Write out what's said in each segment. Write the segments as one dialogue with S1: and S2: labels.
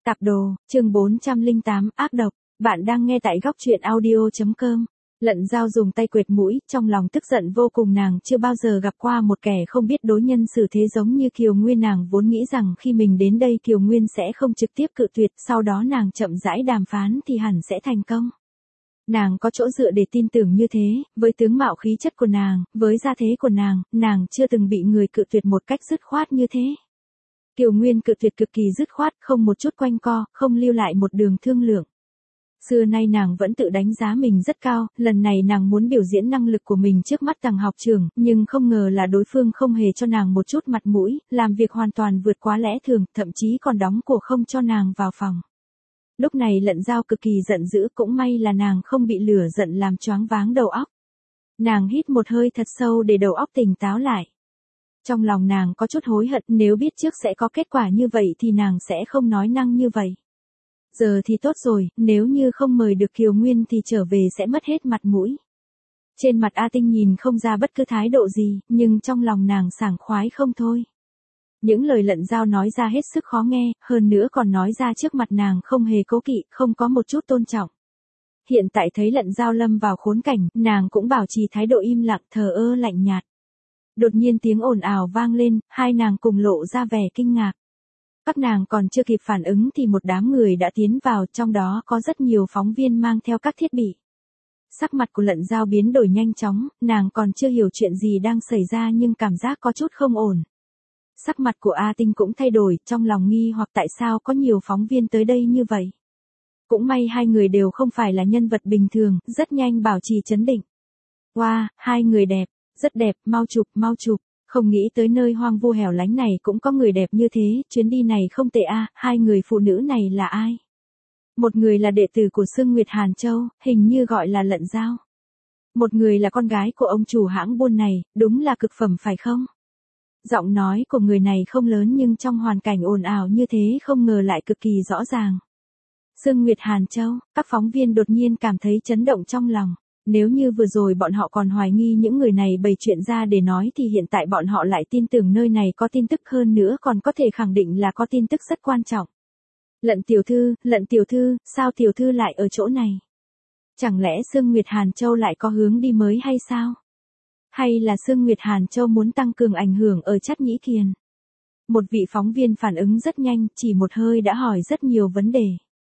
S1: Tạp đồ, chương 408, ác độc, bạn đang nghe tại góc truyện audio.com. Lận Giao dùng tay quệt mũi, trong lòng tức giận vô cùng, nàng chưa bao giờ gặp qua một kẻ không biết đối nhân xử thế giống như Kiều Nguyên. Nàng vốn nghĩ rằng khi mình đến đây Kiều Nguyên sẽ không trực tiếp cự tuyệt, sau đó nàng chậm rãi đàm phán thì hẳn sẽ thành công. Nàng có chỗ dựa để tin tưởng như thế, với tướng mạo khí chất của nàng, với gia thế của nàng chưa từng bị người cự tuyệt một cách dứt khoát như thế. Kiều Nguyên cự tuyệt cực kỳ dứt khoát, không một chút quanh co, không lưu lại một đường thương lượng. Xưa nay nàng vẫn tự đánh giá mình rất cao, lần này nàng muốn biểu diễn năng lực của mình trước mắt Tằng học trưởng, nhưng không ngờ là đối phương không hề cho nàng một chút mặt mũi, làm việc hoàn toàn vượt quá lẽ thường, thậm chí còn đóng cổ không cho nàng vào phòng. Lúc này Lận Giao cực kỳ giận dữ, cũng may là nàng không bị lửa giận làm choáng váng đầu óc. Nàng hít một hơi thật sâu để đầu óc tỉnh táo lại. Trong lòng nàng có chút hối hận, nếu biết trước sẽ có kết quả như vậy thì nàng sẽ không nói năng như vậy. Giờ thì tốt rồi, nếu như không mời được Kiều Nguyên thì trở về sẽ mất hết mặt mũi. Trên mặt A Tinh nhìn không ra bất cứ thái độ gì, nhưng trong lòng nàng sảng khoái không thôi. Những lời Lận Giao nói ra hết sức khó nghe, hơn nữa còn nói ra trước mặt nàng không hề cố kỵ, không có một chút tôn trọng. Hiện tại thấy Lận Giao lâm vào khốn cảnh, nàng cũng bảo trì thái độ im lặng, thờ ơ lạnh nhạt. Đột nhiên tiếng ồn ào vang lên, hai nàng cùng lộ ra vẻ kinh ngạc. Các nàng còn chưa kịp phản ứng thì một đám người đã tiến vào, trong đó có rất nhiều phóng viên mang theo các thiết bị. Sắc mặt của Lận Giao biến đổi nhanh chóng, nàng còn chưa hiểu chuyện gì đang xảy ra nhưng cảm giác có chút không ổn. Sắc mặt của A Tinh cũng thay đổi, trong lòng nghi hoặc tại sao có nhiều phóng viên tới đây như vậy. Cũng may hai người đều không phải là nhân vật bình thường, rất nhanh bảo trì trấn định. Wow, hai người đẹp, rất đẹp, mau chụp. Không nghĩ tới nơi hoang vu hẻo lánh này cũng có người đẹp như thế, chuyến đi này không tệ a. Hai người phụ nữ này là ai? Một người là đệ tử của Sương Nguyệt Hàn Châu, hình như gọi là Lận Giao. Một người là con gái của ông chủ hãng buôn này, đúng là cực phẩm phải không? Giọng nói của người này không lớn nhưng trong hoàn cảnh ồn ào như thế không ngờ lại cực kỳ rõ ràng. Sương Nguyệt Hàn Châu, các phóng viên đột nhiên cảm thấy chấn động trong lòng. Nếu như vừa rồi bọn họ còn hoài nghi những người này bày chuyện ra để nói thì hiện tại bọn họ lại tin tưởng nơi này có tin tức, hơn nữa còn có thể khẳng định là có tin tức rất quan trọng. Lận tiểu thư, sao tiểu thư lại ở chỗ này? Chẳng lẽ Sương Nguyệt Hàn Châu lại có hướng đi mới hay sao? Hay là Sương Nguyệt Hàn Châu muốn tăng cường ảnh hưởng ở Trát Nhĩ Kiền? Một vị phóng viên phản ứng rất nhanh, chỉ một hơi đã hỏi rất nhiều vấn đề.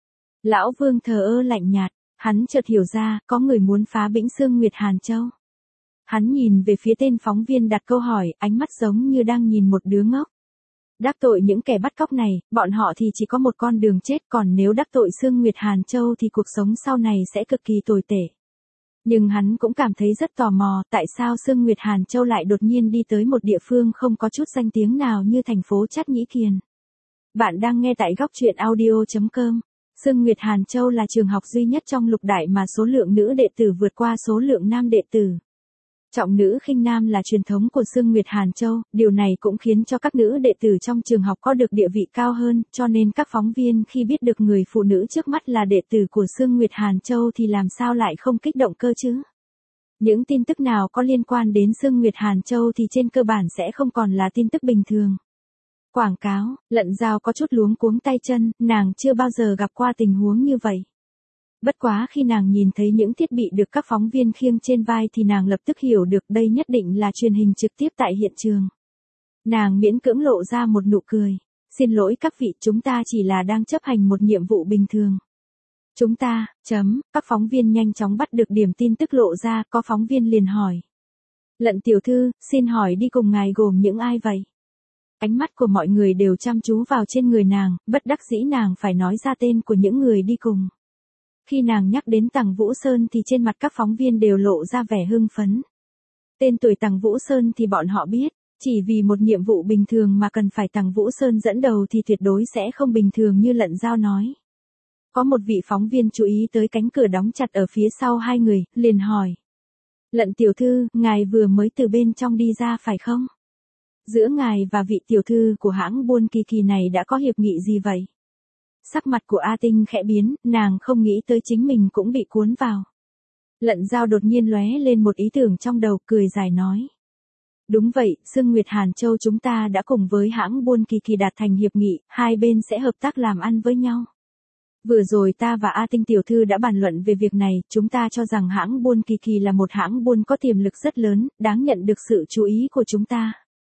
S1: Lão Vương thờ ơ lạnh nhạt. Hắn chợt hiểu ra, có người muốn phá bĩnh Sương Nguyệt Hàn Châu. Hắn nhìn về phía tên phóng viên đặt câu hỏi, ánh mắt giống như đang nhìn một đứa ngốc. Đắc tội những kẻ bắt cóc này, bọn họ thì chỉ có một con đường chết, còn nếu đắc tội Sương Nguyệt Hàn Châu thì cuộc sống sau này sẽ cực kỳ tồi tệ. Nhưng hắn cũng cảm thấy rất tò mò, tại sao Sương Nguyệt Hàn Châu lại đột nhiên đi tới một địa phương không có chút danh tiếng nào như thành phố Trát Nhĩ Kiền. Bạn đang nghe tại góc truyện audio.com. Sương Nguyệt Hàn Châu là trường học duy nhất trong lục đại mà số lượng nữ đệ tử vượt qua số lượng nam đệ tử. Trọng nữ khinh nam là truyền thống của Sương Nguyệt Hàn Châu, điều này cũng khiến cho các nữ đệ tử trong trường học có được địa vị cao hơn, cho nên các phóng viên khi biết được người phụ nữ trước mắt là đệ tử của Sương Nguyệt Hàn Châu thì làm sao lại không kích động cơ chứ? Những tin tức nào có liên quan đến Sương Nguyệt Hàn Châu thì trên cơ bản sẽ không còn là tin tức bình thường. Quảng cáo, Lận Giao có chút luống cuống tay chân, nàng chưa bao giờ gặp qua tình huống như vậy. Bất quá khi nàng nhìn thấy những thiết bị được các phóng viên khiêng trên vai thì nàng lập tức hiểu được đây nhất định là truyền hình trực tiếp tại hiện trường. Nàng miễn cưỡng lộ ra một nụ cười. Xin lỗi các vị, chúng ta chỉ là đang chấp hành một nhiệm vụ bình thường. Chúng ta, các phóng viên nhanh chóng bắt được điểm tin tức lộ ra, có phóng viên liền hỏi. Lận tiểu thư, xin hỏi đi cùng ngài gồm những ai vậy? Ánh mắt của mọi người đều chăm chú vào trên người nàng, bất đắc dĩ nàng phải nói ra tên của những người đi cùng. Khi nàng nhắc đến Tằng Vũ Sơn thì trên mặt các phóng viên đều lộ ra vẻ hưng phấn. Tên tuổi Tằng Vũ Sơn thì bọn họ biết, chỉ vì một nhiệm vụ bình thường mà cần phải Tằng Vũ Sơn dẫn đầu thì tuyệt đối sẽ không bình thường như Lận Giao nói. Có một vị phóng viên chú ý tới cánh cửa đóng chặt ở phía sau hai người, liền hỏi. Lận tiểu thư, ngài vừa mới từ bên trong đi ra phải không? Giữa ngài và vị tiểu thư của hãng buôn Kỳ Kỳ này đã có hiệp nghị gì vậy? Sắc mặt của A Tinh khẽ biến, nàng không nghĩ tới chính mình cũng bị cuốn vào. Lận Giao đột nhiên lóe lên một ý tưởng trong đầu, cười dài nói. Đúng vậy, Sương Nguyệt Hàn Châu chúng ta đã cùng với hãng buôn Kỳ Kỳ đạt thành hiệp nghị, hai bên sẽ hợp tác làm ăn với nhau. Vừa rồi ta và A Tinh tiểu thư đã bàn luận về việc này, chúng ta cho rằng hãng buôn Kỳ Kỳ là một hãng buôn có tiềm lực rất lớn, đáng nhận được sự chú ý của chúng ta.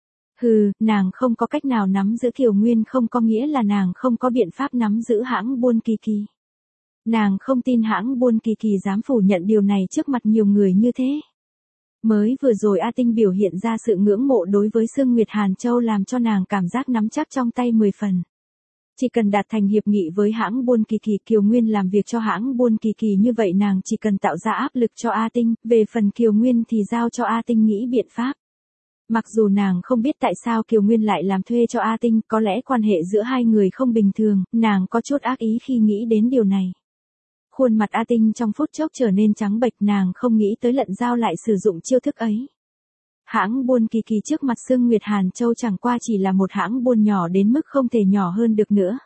S1: Hừ, nàng không có cách nào nắm giữ Kiều Nguyên không có nghĩa là nàng không có biện pháp nắm giữ hãng buôn Kỳ Kỳ. Nàng không tin hãng buôn Kỳ Kỳ dám phủ nhận điều này trước mặt nhiều người như thế. Mới vừa rồi A Tinh biểu hiện ra sự ngưỡng mộ đối với Sương Nguyệt Hàn Châu làm cho nàng cảm giác nắm chắc trong tay 10 phần. Chỉ cần đạt thành hiệp nghị với hãng buôn Kỳ Kỳ, Kiều Nguyên làm việc cho hãng buôn Kỳ Kỳ như vậy nàng chỉ cần tạo ra áp lực cho A Tinh, về phần Kiều Nguyên thì giao cho A Tinh nghĩ biện pháp. Mặc dù nàng không biết tại sao Kiều Nguyên lại làm thuê cho A Tinh, có lẽ quan hệ giữa hai người không bình thường, nàng có chút ác ý khi nghĩ đến điều này. Khuôn mặt A Tinh trong phút chốc trở nên trắng bệch, nàng không nghĩ tới Lận Giao lại sử dụng chiêu thức ấy. Hãng buôn Kỳ Kỳ trước mặt Sương Nguyệt Hàn Châu chẳng qua chỉ là một hãng buôn nhỏ đến mức không thể nhỏ hơn được nữa.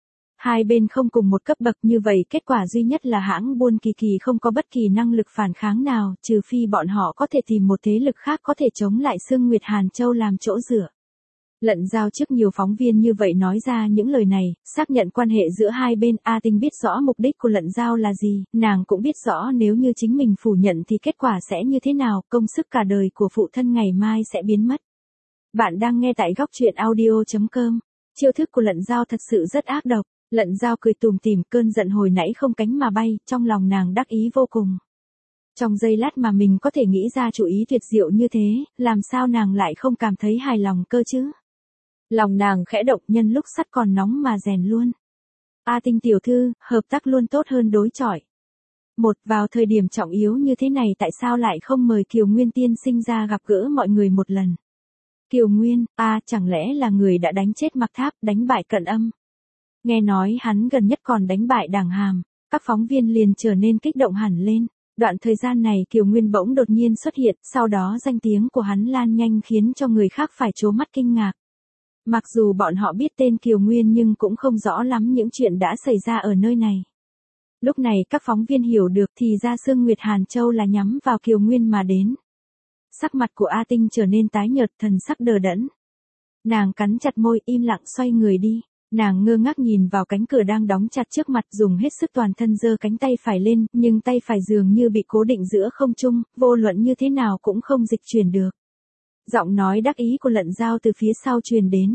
S1: Hai bên không cùng một cấp bậc như vậy, kết quả duy nhất là hãng buôn Kỳ Kỳ không có bất kỳ năng lực phản kháng nào, trừ phi bọn họ có thể tìm một thế lực khác có thể chống lại Sương Nguyệt Hàn Châu làm chỗ dựa. Lận Giao trước nhiều phóng viên như vậy nói ra những lời này, xác nhận quan hệ giữa hai bên. A Tinh biết rõ mục đích của Lận Giao là gì, nàng cũng biết rõ nếu như chính mình phủ nhận thì kết quả sẽ như thế nào, công sức cả đời của phụ thân ngày mai sẽ biến mất. Bạn đang nghe tại góc truyện audio.com. Chiêu thức của Lận Giao thật sự rất ác độc. Lận Giao cười tủm tỉm, cơn giận hồi nãy không cánh mà bay, trong lòng nàng đắc ý vô cùng. Trong giây lát mà mình có thể nghĩ ra chủ ý tuyệt diệu như thế, làm sao nàng lại không cảm thấy hài lòng cơ chứ? Lòng nàng khẽ động, nhân lúc sắt còn nóng mà rèn luôn. A Tinh tiểu thư, hợp tác luôn tốt hơn đối chọi. Vào thời điểm trọng yếu như thế này tại sao lại không mời Kiều Nguyên tiên sinh ra gặp gỡ mọi người một lần? Kiều Nguyên, chẳng lẽ là người đã đánh chết Mặc Tháp, đánh bại Cận Âm? Nghe nói hắn gần nhất còn đánh bại Đảng Hàm, các phóng viên liền trở nên kích động hẳn lên. Đoạn thời gian này Kiều Nguyên bỗng đột nhiên xuất hiện, sau đó danh tiếng của hắn lan nhanh khiến cho người khác phải trố mắt kinh ngạc. Mặc dù bọn họ biết tên Kiều Nguyên nhưng cũng không rõ lắm những chuyện đã xảy ra ở nơi này. Lúc này các phóng viên hiểu được thì ra Sương Nguyệt Hàn Châu là nhắm vào Kiều Nguyên mà đến. Sắc mặt của A Tinh trở nên tái nhợt, thần sắc đờ đẫn. Nàng cắn chặt môi, im lặng xoay người đi. Nàng ngơ ngác nhìn vào cánh cửa đang đóng chặt trước mặt, dùng hết sức toàn thân giơ cánh tay phải lên, nhưng tay phải dường như bị cố định giữa không trung, vô luận như thế nào cũng không dịch chuyển được. Giọng nói đắc ý của Lận Giao từ phía sau truyền đến.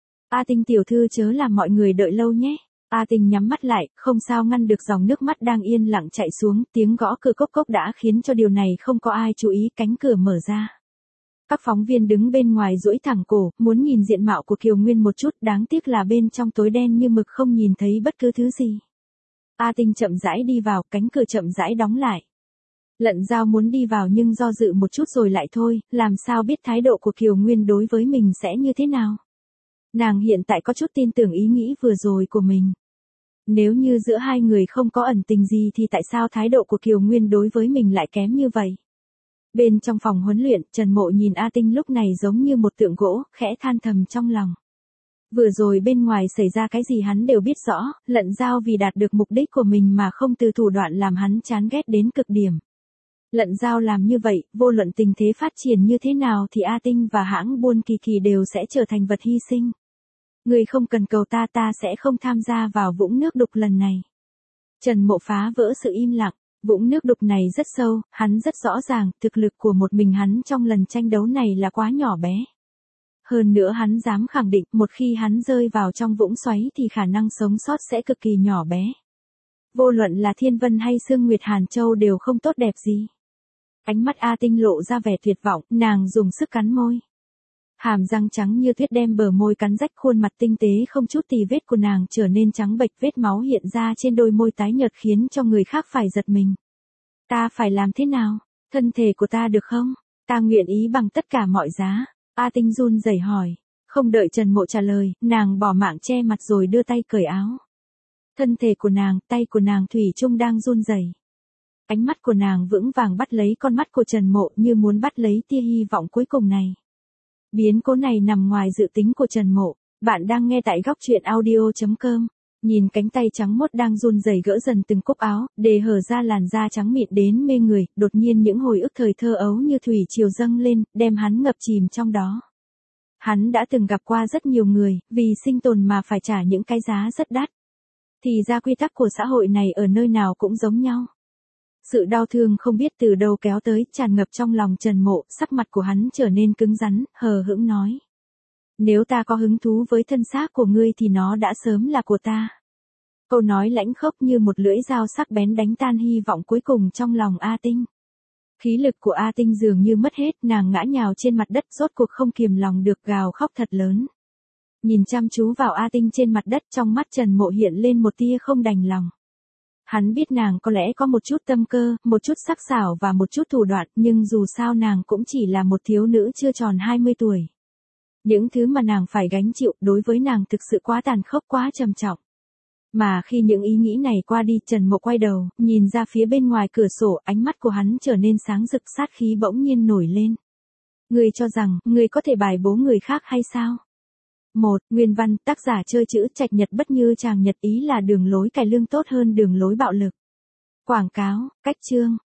S1: A Tinh tiểu thư chớ làm mọi người đợi lâu nhé. A Tinh nhắm mắt lại, không sao ngăn được dòng nước mắt đang yên lặng chạy xuống, tiếng gõ cửa cốc cốc đã khiến cho điều này không có ai chú ý, cánh cửa mở ra. Các phóng viên đứng bên ngoài duỗi thẳng cổ, muốn nhìn diện mạo của Kiều Nguyên một chút, đáng tiếc là bên trong tối đen như mực không nhìn thấy bất cứ thứ gì. A Tinh chậm rãi đi vào, cánh cửa chậm rãi đóng lại. Lận Giao muốn đi vào nhưng do dự một chút rồi lại thôi, làm sao biết thái độ của Kiều Nguyên đối với mình sẽ như thế nào. Nàng hiện tại có chút tin tưởng ý nghĩ vừa rồi của mình. Nếu như giữa hai người không có ẩn tình gì thì tại sao thái độ của Kiều Nguyên đối với mình lại kém như vậy? Bên trong phòng huấn luyện, Trần Mộ nhìn A Tinh lúc này giống như một tượng gỗ, khẽ than thầm trong lòng. Vừa rồi bên ngoài xảy ra cái gì hắn đều biết rõ, Lận Giao vì đạt được mục đích của mình mà không từ thủ đoạn làm hắn chán ghét đến cực điểm. Lận Giao làm như vậy, vô luận tình thế phát triển như thế nào thì A Tinh và hãng buôn Kỳ Kỳ đều sẽ trở thành vật hy sinh. Người không cần cầu ta, ta sẽ không tham gia vào vũng nước đục lần này. Trần Mộ phá vỡ sự im lặng. Vũng nước đục này rất sâu, hắn rất rõ ràng, thực lực của một mình hắn trong lần tranh đấu này là quá nhỏ bé. Hơn nữa hắn dám khẳng định, một khi hắn rơi vào trong vũng xoáy thì khả năng sống sót sẽ cực kỳ nhỏ bé. Vô luận là Thiên Vân hay Sương Nguyệt Hàn Châu đều không tốt đẹp gì. Ánh mắt A Tinh lộ ra vẻ tuyệt vọng, nàng dùng sức cắn môi. Hàm răng trắng như tuyết đem bờ môi cắn rách, khuôn mặt tinh tế không chút tì vết của nàng trở nên trắng bệch, vết máu hiện ra trên đôi môi tái nhợt khiến cho người khác phải giật mình. Ta phải làm thế nào? Thân thể của ta được không? Ta nguyện ý bằng tất cả mọi giá. A Tinh run rẩy hỏi. Không đợi Trần Mộ trả lời, nàng bỏ mạng che mặt rồi đưa tay cởi áo. Thân thể của nàng, tay của nàng thủy chung đang run rẩy. Ánh mắt của nàng vững vàng bắt lấy con mắt của Trần Mộ như muốn bắt lấy tia hy vọng cuối cùng này. Biến cố này nằm ngoài dự tính của Trần Mộ. Bạn đang nghe tại góc truyện audio.com. Nhìn cánh tay trắng mốt đang run rẩy gỡ dần từng cúc áo, để hở ra làn da trắng mịn đến mê người, đột nhiên những hồi ức thời thơ ấu như thủy triều dâng lên, đem hắn ngập chìm trong đó. Hắn đã từng gặp qua rất nhiều người, vì sinh tồn mà phải trả những cái giá rất đắt. Thì ra quy tắc của xã hội này ở nơi nào cũng giống nhau. Sự đau thương không biết từ đâu kéo tới, tràn ngập trong lòng Trần Mộ, sắc mặt của hắn trở nên cứng rắn, hờ hững nói. Nếu ta có hứng thú với thân xác của ngươi thì nó đã sớm là của ta. Câu nói lãnh khốc như một lưỡi dao sắc bén đánh tan hy vọng cuối cùng trong lòng A Tinh. Khí lực của A Tinh dường như mất hết, nàng ngã nhào trên mặt đất, rốt cuộc không kiềm lòng được gào khóc thật lớn. Nhìn chăm chú vào A Tinh trên mặt đất, trong mắt Trần Mộ hiện lên một tia không đành lòng. Hắn biết nàng có lẽ có một chút tâm cơ, một chút sắc sảo và một chút thủ đoạn, nhưng dù sao nàng cũng chỉ là một thiếu nữ chưa tròn 20 tuổi. Những thứ mà nàng phải gánh chịu đối với nàng thực sự quá tàn khốc, quá trầm trọng. Mà khi những ý nghĩ này qua đi, Trần Mộ quay đầu, nhìn ra phía bên ngoài cửa sổ, ánh mắt của hắn trở nên sáng rực, sát khí bỗng nhiên nổi lên. Ngươi cho rằng, ngươi có thể bài bố người khác hay sao? 1. Nguyên văn, tác giả chơi chữ Trạch Nhật bất như chàng nhật, ý là đường lối cải lương tốt hơn đường lối bạo lực. Quảng cáo, cách chương.